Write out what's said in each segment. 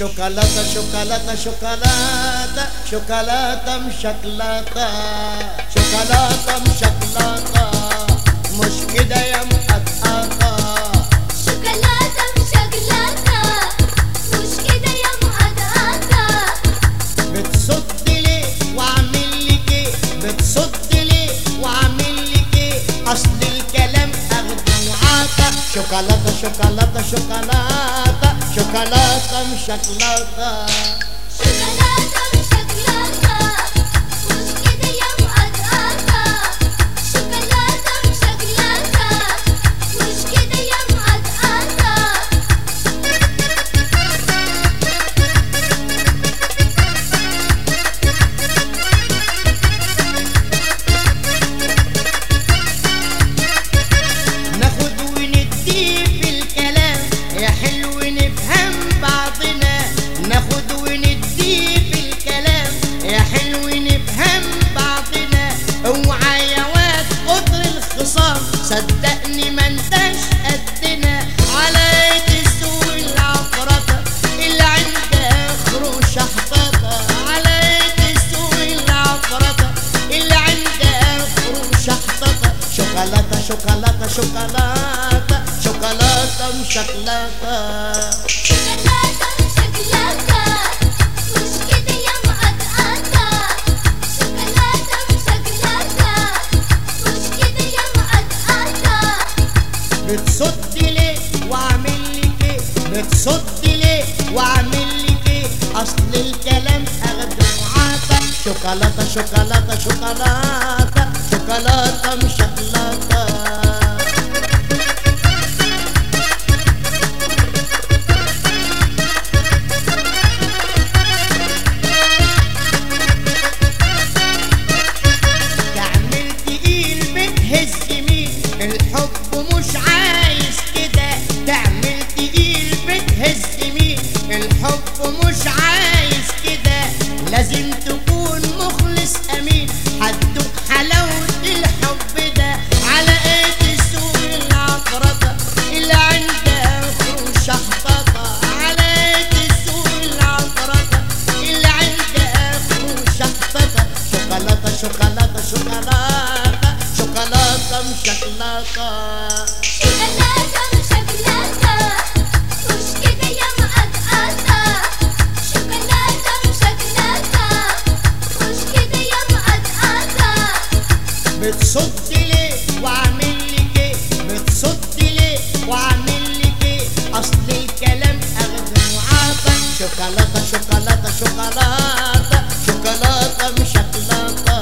شوكولاتة شوكولاتة شوكولاتة شوكولاتة مشكلاتة شوكولاتة مشكلاتة مش كده يا مقطقطة شوكولاتة مشكلاتة مش كده يا مقطقطة بتصد ليه واعمل لك ايه بتصد ليه واعمل لك ايه اصل الكلام اخد وعطا شوكولاتة شوكولاتة شوكولاتة شوكولاتة مشكلاتة شوكولاتة مشكلاتة مش كده يا مقطقطة شوكولاتة مشكلاتة مش كده يا مقطقطة ناخد وندي في الكلام يا حلو نفهم بعضنا ناخد وندي في الكلام يا حلو نفهم بعضنا اوعى يا واد كتر الخصام صدقني ما انتش قدنا على السوق العفرطة اللي عندها خروش احبطة على السوق العفرطة اللي عندها خروش احبطة شوكولاتة شوكولاتة شوكولاتة شوكولاتة مشكلاتة شوكولاتة مشكلاتة مش كده يا مقطقطة شوكولاتة مشكلاتة مش كده يا مقطقطة بتصد ليه واعمل لك ايه بتصد ليه واعمل لك ايه اصل الكلام اخد وعطا شوكولاتة شوكولاتة شوكولاتة شوكولاتة مشكلاتة تعمل تقيل بتهز مين الحب مش عايز كده تعمل تقيل بتهز مين الحب مش عايز كده لازم تكون مخلص امين هتدوق حلاوة الحب ده على ايد السوق العفرطة اللي عندها خروش احبطة على ايد السوق العفرطة اللي عندها خروش احبطة شوكولاتة شوكولاتة شوكولاتة شوكولاتة مشكلاتة شوكولاتة مشكلاتة مش كده يا مقطقطة شوكولاتة مشكلاتة مش كده يا مقطقطة بتصد ليه واعمل لك ايه بتصد ليه واعمل لك ايه اصل الكلام اخد وعطا شوكولاتة شوكولاتة شوكولاتة شوكولاتة مشكلاتة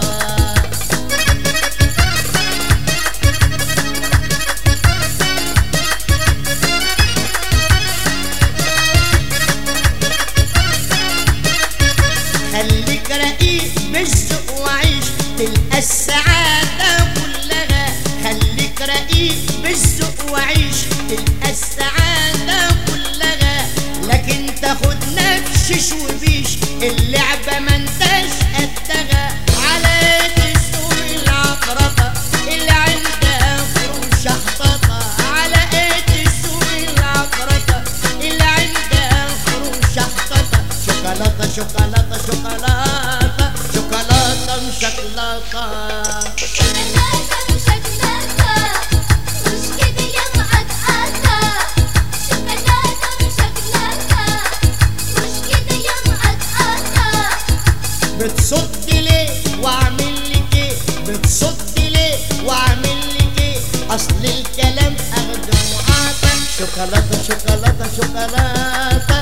خليك رقيق بالذوق وعيش تلقى السعادة كلها خليك رقيق بالذوق وعيش تلقى السعادة كلها لكن تاخد نفشش وبيش اللعبة ما انتش قدها على السوق العفرطة اللي عندها خروش احبطة على السوق العفرطة اللي عندها خروش احبطة شوكولاتة شوكولاتة شوكولاتة شوكولاتة مشكلاتة شوكولاتة مشكلاتة مش كده يا مقطقطة شوكولاتة مشكلاتة مش كده يا مقطقطة بتصد ليه واعمل لك ايه بتصد ليه واعمل لك ايه اصل الكلام اخد وعطا شوكولاتة شوكولاتة شوكولاتة